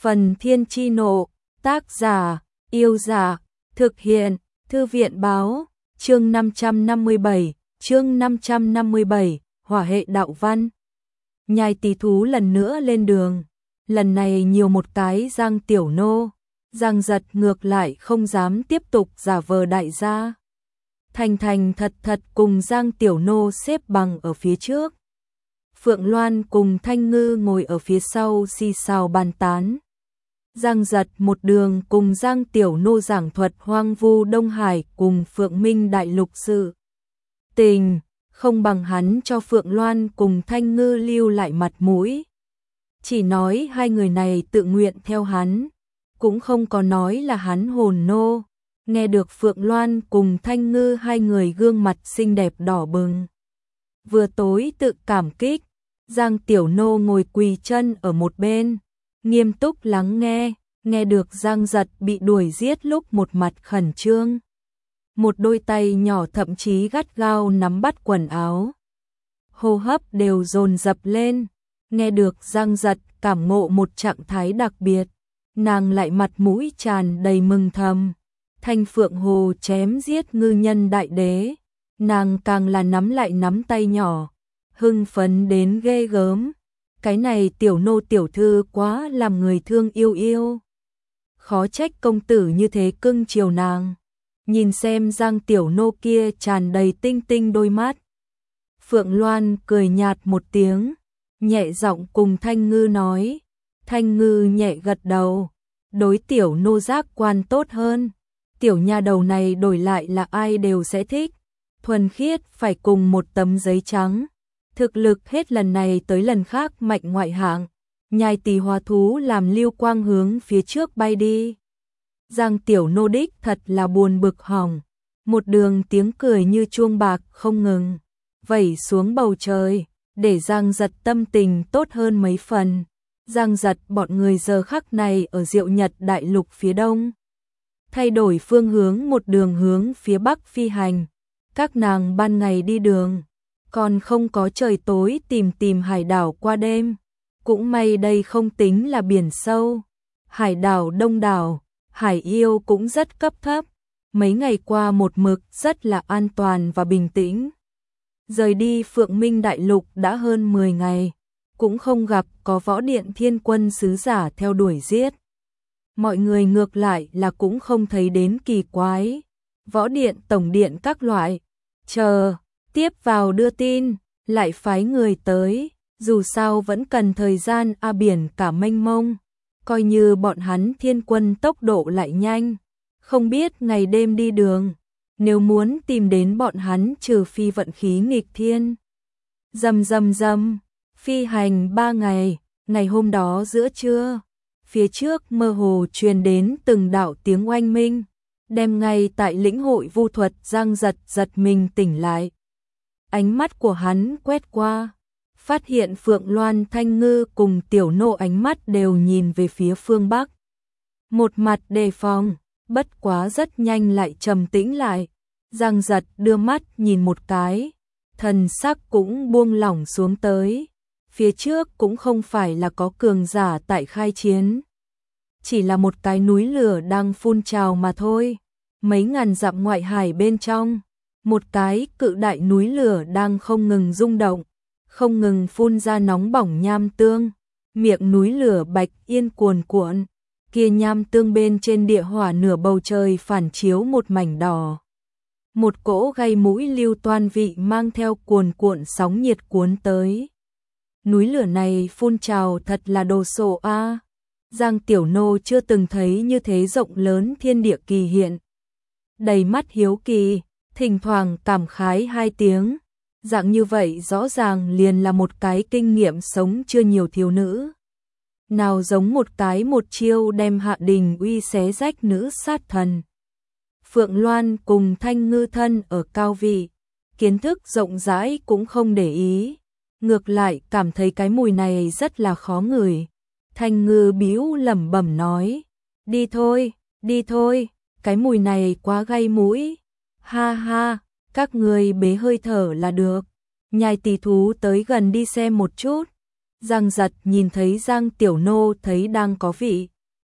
Phần Thiên Chi Nộ, tác giả, Yêu Dạ, thực hiện, Thư viện Báo, chương 557, hỏa hệ đạo văn. Nhai Tý thú lần nữa lên đường, lần này nhiều một cái Giang Tiểu Nô, Giang Giật ngược lại không dám tiếp tục giả vờ đại gia. Thành thành thật thật cùng Giang Tiểu Nô xếp bằng ở phía trước. Phượng Loan cùng Thanh Ngư ngồi ở phía sau xì xào bàn tán. Giang Giật một đường cùng Giang Tiểu Nô giảng thuật hoang vu Đông Hải cùng Phượng Minh Đại Lục sự tình, không bằng hắn cho Phượng Loan cùng Thanh Ngư lưu lại mặt mũi. Chỉ nói hai người này tự nguyện theo hắn, cũng không có nói là hắn hồn nô. Nghe được Phượng Loan cùng Thanh Ngư hai người gương mặt xinh đẹp đỏ bừng. Vừa tối tự cảm kích, Giang Tiểu Nô ngồi quỳ chân ở một bên, nghiêm túc lắng nghe được Giang Giật bị đuổi giết lúc một mặt khẩn trương. Một đôi tay nhỏ thậm chí gắt gao nắm bắt quần áo. Hô hấp đều dồn dập lên, nghe được Giang Giật cảm ngộ một trạng thái đặc biệt, nàng lại mặt mũi tràn đầy mừng thầm. Thanh Phượng Hồ chém giết ngư nhân đại đế, nàng càng là nắm lại nắm tay nhỏ, hưng phấn đến ghê gớm. Cái này Tiểu Nô tiểu thư quá làm người thương yêu. Khó trách công tử như thế cưng chiều nàng. Nhìn xem Giang Tiểu Nô kia tràn đầy tinh tinh đôi mắt. Phượng Loan cười nhạt một tiếng, nhẹ giọng cùng Thanh Ngư nói. Thanh Ngư nhẹ gật đầu, đối Tiểu Nô giác quan tốt hơn. Tiểu nha đầu này đổi lại là ai đều sẽ thích, thuần khiết phải cùng một tấm giấy trắng. Thực lực hết lần này tới lần khác mạnh ngoại hạng, Nhai Tý hóa thú làm lưu quang hướng phía trước bay đi. Giang Tiểu Nô đích thật là buồn bực hỏng, một đường tiếng cười như chuông bạc không ngừng, vẩy xuống bầu trời, để Giang Giật tâm tình tốt hơn mấy phần. Giang Giật bọn người giờ khắc này ở Diệu Nhật Đại Lục phía đông. Thay đổi phương hướng một đường hướng phía bắc phi hành, các nàng ban ngày đi đường, còn không có trời tối tìm hải đảo qua đêm. Cũng may đây không tính là biển sâu, hải đảo đông đảo, hải yêu cũng rất cấp thấp. Mấy ngày qua một mực rất là an toàn và bình tĩnh. Rời đi Phượng Minh Đại Lục đã hơn 10 ngày, cũng không gặp có võ điện thiên quân sứ giả theo đuổi giết. Mọi người ngược lại là cũng không thấy đến kỳ quái. Võ điện tổng điện các loại, chờ, tiếp vào đưa tin, lại phái người tới, dù sao vẫn cần thời gian biển cả mênh mông, coi như bọn hắn thiên quân tốc độ lại nhanh, không biết ngày đêm đi đường, nếu muốn tìm đến bọn hắn trừ phi vận khí nghịch thiên. Rầm, phi hành 3 ngày, ngày hôm đó giữa trưa, phía trước mơ hồ truyền đến từng đạo tiếng oanh minh, đem ngay tại lĩnh hội vu thuật Giang Giật giật mình tỉnh lại. Ánh mắt của hắn quét qua, phát hiện Phượng Loan Thanh Ngư cùng Tiểu Nô ánh mắt đều nhìn về phía phương Bắc. Một mặt đề phòng, bất quá rất nhanh lại trầm tĩnh lại. Giang Giật đưa mắt nhìn một cái, thần sắc cũng buông lỏng xuống tới. Phía trước cũng không phải là có cường giả tại khai chiến, chỉ là một cái núi lửa đang phun trào mà thôi. Mấy ngàn dặm ngoại hải bên trong, một cái cự đại núi lửa đang không ngừng rung động, không ngừng phun ra nóng bỏng nham tương, miệng núi lửa bạch yên cuồn cuộn, kia nham tương bên trên địa hỏa nửa bầu trời phản chiếu một mảnh đỏ. Một cỗ gây mũi lưu toan vị mang theo cuồn cuộn sóng nhiệt cuốn tới. Núi lửa này phun trào thật là đồ sộ a. Giang Tiểu Nô chưa từng thấy như thế rộng lớn thiên địa kỳ hiện. Đầy mắt hiếu kỳ, thỉnh thoảng cảm khái hai tiếng. Dạng như vậy rõ ràng liền là một cái kinh nghiệm sống chưa nhiều thiếu nữ. Nào giống một cái một chiêu đem Hạ Đình Uy xé rách nữ sát thần. Phượng Loan cùng Thanh Ngư thân ở cao vị, kiến thức rộng rãi cũng không để ý. Ngược lại cảm thấy cái mùi này rất là khó ngửi. Thanh Ngư bĩu lẩm bẩm nói, đi thôi, cái mùi này quá gây mũi. Ha ha, các người bế hơi thở là được. Nhai Tý thú tới gần đi xem một chút. Giang Giật nhìn thấy Giang Tiểu Nô thấy đang có vị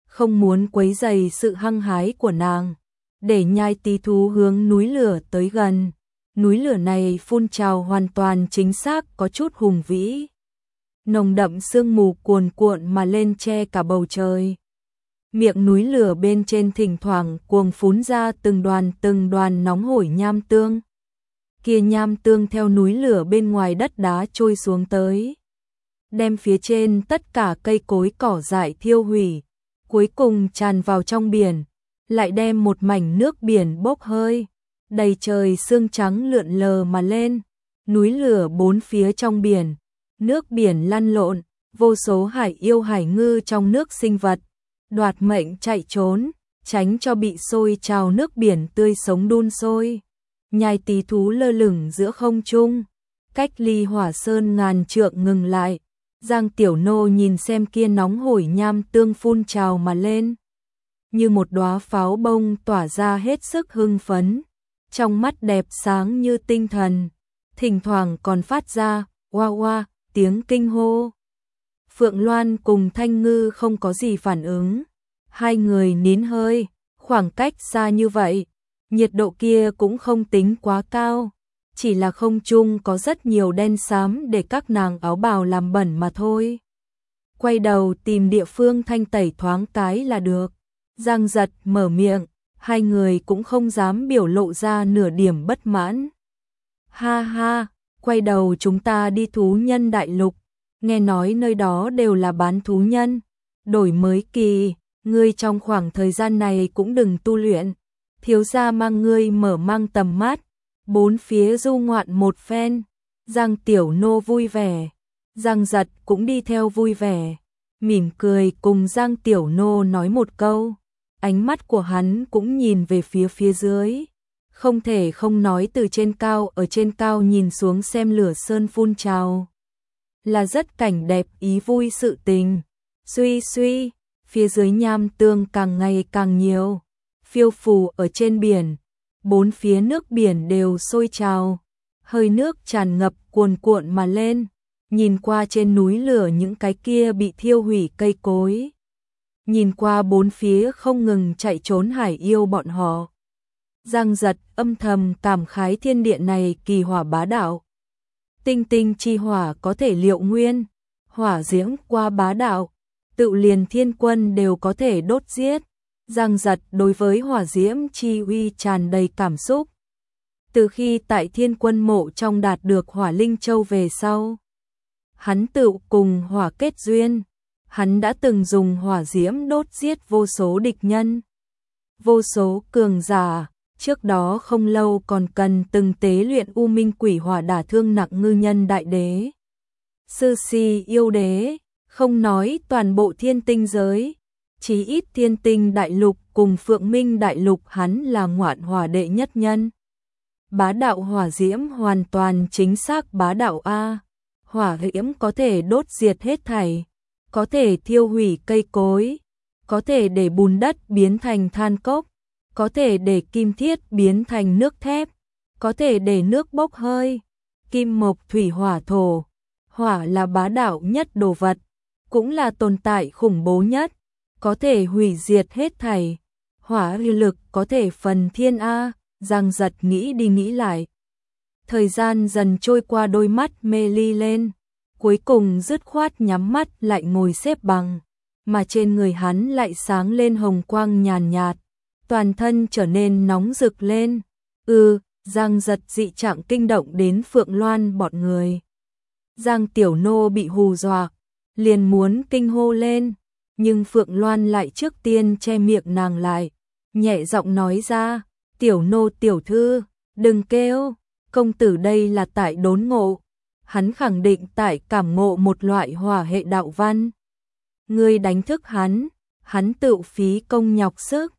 không muốn quấy rầy sự hăng hái của nàng, để nhai tí thú hướng núi lửa tới gần. Núi lửa này phun trào hoàn toàn chính xác có chút hùng vĩ. Nồng đậm sương mù cuồn cuộn mà lên che cả bầu trời. Miệng núi lửa bên trên thỉnh thoảng cuồng phún ra từng đoàn nóng hổi nham tương. Kia nham tương theo núi lửa bên ngoài đất đá trôi xuống tới, đem phía trên tất cả cây cối cỏ dại thiêu hủy, cuối cùng tràn vào trong biển, lại đem một mảnh nước biển bốc hơi, đầy trời sương trắng lượn lờ mà lên. Núi lửa bốn phía trong biển, nước biển lăn lộn, vô số hải yêu hải ngư trong nước sinh vật, đoạt mệnh chạy trốn, tránh cho bị sôi trào nước biển tươi sống đun sôi. Nhai tí thú lơ lửng giữa không trung, cách ly hỏa sơn ngàn trượng ngừng lại. Giang Tiểu Nô nhìn xem kia nóng hổi nham tương phun trào mà lên, như một đóa pháo bông tỏa ra hết sức hưng phấn, trong mắt đẹp sáng như tinh thần, thỉnh thoảng còn phát ra oa oa tiếng kinh hô. Phượng Loan cùng Thanh Ngư không có gì phản ứng, hai người nín hơi, khoảng cách xa như vậy, nhiệt độ kia cũng không tính quá cao, chỉ là không trung có rất nhiều đen xám để các nàng áo bào làm bẩn mà thôi. Quay đầu tìm địa phương thanh tẩy thoáng cái là được. Giang Giật mở miệng, hai người cũng không dám biểu lộ ra nửa điểm bất mãn. Ha ha, quay đầu chúng ta đi thú nhân đại lục, nghe nói nơi đó đều là bán thú nhân. Đổi mới kỳ, ngươi trong khoảng thời gian này cũng đừng tu luyện, thiếu gia mang ngươi mở mang tầm mắt, bốn phía du ngoạn một phen. Giang Tiểu Nô vui vẻ, Giang Giật cũng đi theo vui vẻ, mỉm cười cùng Giang Tiểu Nô nói một câu. Ánh mắt của hắn cũng nhìn về phía dưới, không thể không nói từ trên cao, ở trên cao nhìn xuống xem lửa sơn phun trào, là rất cảnh đẹp ý vui sự tình. Suy suy, phía dưới nham tương càng ngày càng nhiều, phiêu phù ở trên biển, bốn phía nước biển đều sôi trào, hơi nước tràn ngập cuồn cuộn mà lên, nhìn qua trên núi lửa những cái kia bị thiêu hủy cây cối, nhìn qua bốn phía không ngừng chạy trốn hải yêu bọn họ. Giang Giật âm thầm cảm khái thiên địa này kỳ hỏa bá đạo. Tinh tinh chi hỏa có thể liệu nguyên, hỏa diễm qua bá đạo, tự liền thiên quân đều có thể đốt giết. Giang Giật đối với hỏa diễm chi uy tràn đầy cảm xúc. Từ khi tại Thiên Quân mộ trong đạt được Hỏa Linh Châu về sau, hắn tự cùng hỏa kết duyên, hắn đã từng dùng hỏa diễm đốt giết vô số địch nhân, vô số cường giả, trước đó không lâu còn cần từng tế luyện U Minh Quỷ Hỏa đả thương nặng ngư nhân đại đế, Sư Si yêu đế, không nói toàn bộ thiên tinh giới, chí ít thiên tinh đại lục cùng Phượng Minh đại lục hắn là ngoạn hỏa đệ nhất nhân. Bá đạo hỏa diễm hoàn toàn chính xác bá đạo A, hỏa diễm có thể đốt diệt hết thảy, có thể thiêu hủy cây cối, có thể để bùn đất biến thành than cốc, có thể để kim thiết biến thành nước thép, có thể để nước bốc hơi, kim mộc thủy hỏa thổ. Hỏa là bá đạo nhất đồ vật, cũng là tồn tại khủng bố nhất, có thể hủy diệt hết thảy. Hỏa uy lực có thể phần thiên A. Giang Giật nghĩ đi nghĩ lại. Thời gian dần trôi qua, đôi mắt mê ly lên, cuối cùng dứt khoát nhắm mắt lại ngồi xếp bằng, mà trên người hắn lại sáng lên hồng quang nhàn nhạt, toàn thân trở nên nóng rực lên. Giang Giật dị trạng kinh động đến Phượng Loan bọn người. Giang Tiểu Nô bị hù dọa, liền muốn kinh hô lên, nhưng Phượng Loan lại trước tiên che miệng nàng lại, nhẹ giọng nói ra, Tiểu Nô tiểu thư, đừng kêu, công tử đây là tại đốn ngộ, hắn khẳng định tại cảm ngộ một loại hỏa hệ đạo văn. Ngươi đánh thức hắn tự phí công nhọc sức.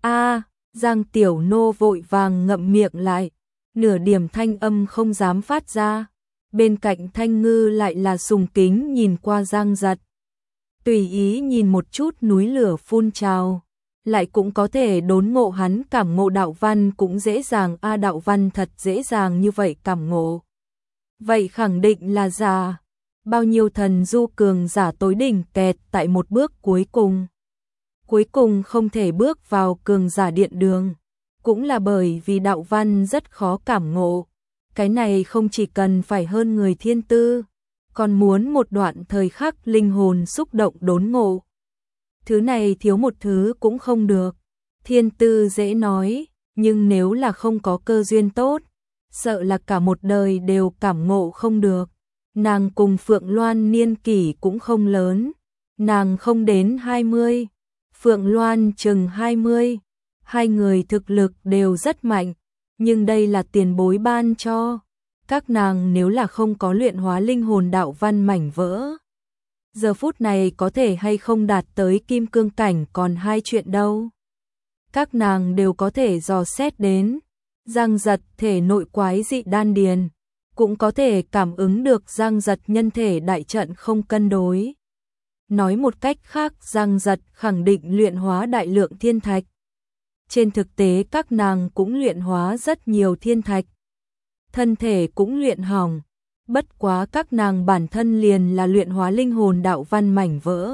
Giang Tiểu Nô vội vàng ngậm miệng lại, nửa điểm thanh âm không dám phát ra. Bên cạnh Thanh Ngư lại là sùng kính nhìn qua Giang Giật, tùy ý nhìn một chút núi lửa phun trào, lại cũng có thể đốn ngộ hắn cảm ngộ đạo văn cũng dễ dàng. Đạo văn thật dễ dàng như vậy cảm ngộ, vậy khẳng định là giả. Bao nhiêu thần du cường giả tối đỉnh kẹt tại một bước cuối cùng. cuối cùng không thể bước vào cường giả điện đường, cũng là bởi vì đạo văn rất khó cảm ngộ. Cái này không chỉ cần phải hơn người thiên tư, còn muốn một đoạn thời khắc linh hồn xúc động đốn ngộ. Thứ này thiếu một thứ cũng không được. Thiên tư dễ nói, nhưng nếu là không có cơ duyên tốt, sợ là cả một đời đều cảm ngộ không được. Nàng cùng Phượng Loan niên kỷ cũng không lớn, nàng không đến 20, Phượng Loan chừng 20, hai người thực lực đều rất mạnh, nhưng đây là tiền bối ban cho. Các nàng nếu là không có luyện hóa linh hồn đạo văn mảnh vỡ, giờ phút này có thể hay không đạt tới kim cương cảnh còn hai chuyện đâu. Các nàng đều có thể dò xét đến, Giang Giật thể nội quái dị đan điền, cũng có thể cảm ứng được Giang Giật nhân thể đại trận không cân đối. Nói một cách khác, Giang Giật khẳng định luyện hóa đại lượng thiên thạch. Trên thực tế các nàng cũng luyện hóa rất nhiều thiên thạch. Thân thể cũng luyện hỏng, bất quá các nàng bản thân liền là luyện hóa linh hồn đạo văn mảnh vỡ.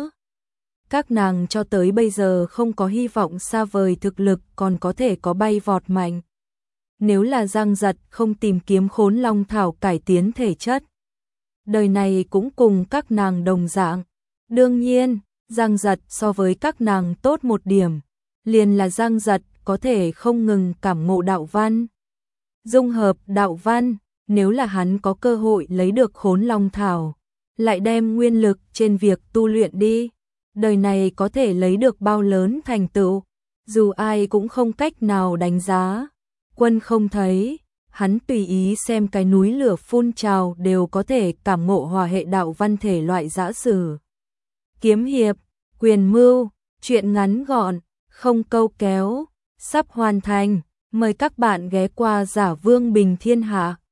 Các nàng cho tới bây giờ không có hy vọng xa vời thực lực còn có thể có bay vọt mạnh. Nếu là Giang Giật không tìm kiếm Khốn Long Thảo cải tiến thể chất, đời này cũng cùng các nàng đồng dạng. Đương nhiên, Giang Giật so với các nàng tốt một điểm, liền là Giang Giật có thể không ngừng cảm ngộ đạo văn. Dung hợp đạo văn, nếu là hắn có cơ hội lấy được Khốn Long Thảo, lại đem nguyên lực trên việc tu luyện đi, đời này có thể lấy được bao lớn thành tựu, dù ai cũng không cách nào đánh giá. Quân không thấy, hắn tùy ý xem cái núi lửa phun trào đều có thể cảm ngộ hòa hệ đạo văn thể loại dã sử. Kiếm hiệp, quyền mưu, chuyện ngắn gọn, không câu kéo, sắp hoàn thành, mời các bạn ghé qua Giả Vương Bình Thiên Hạ.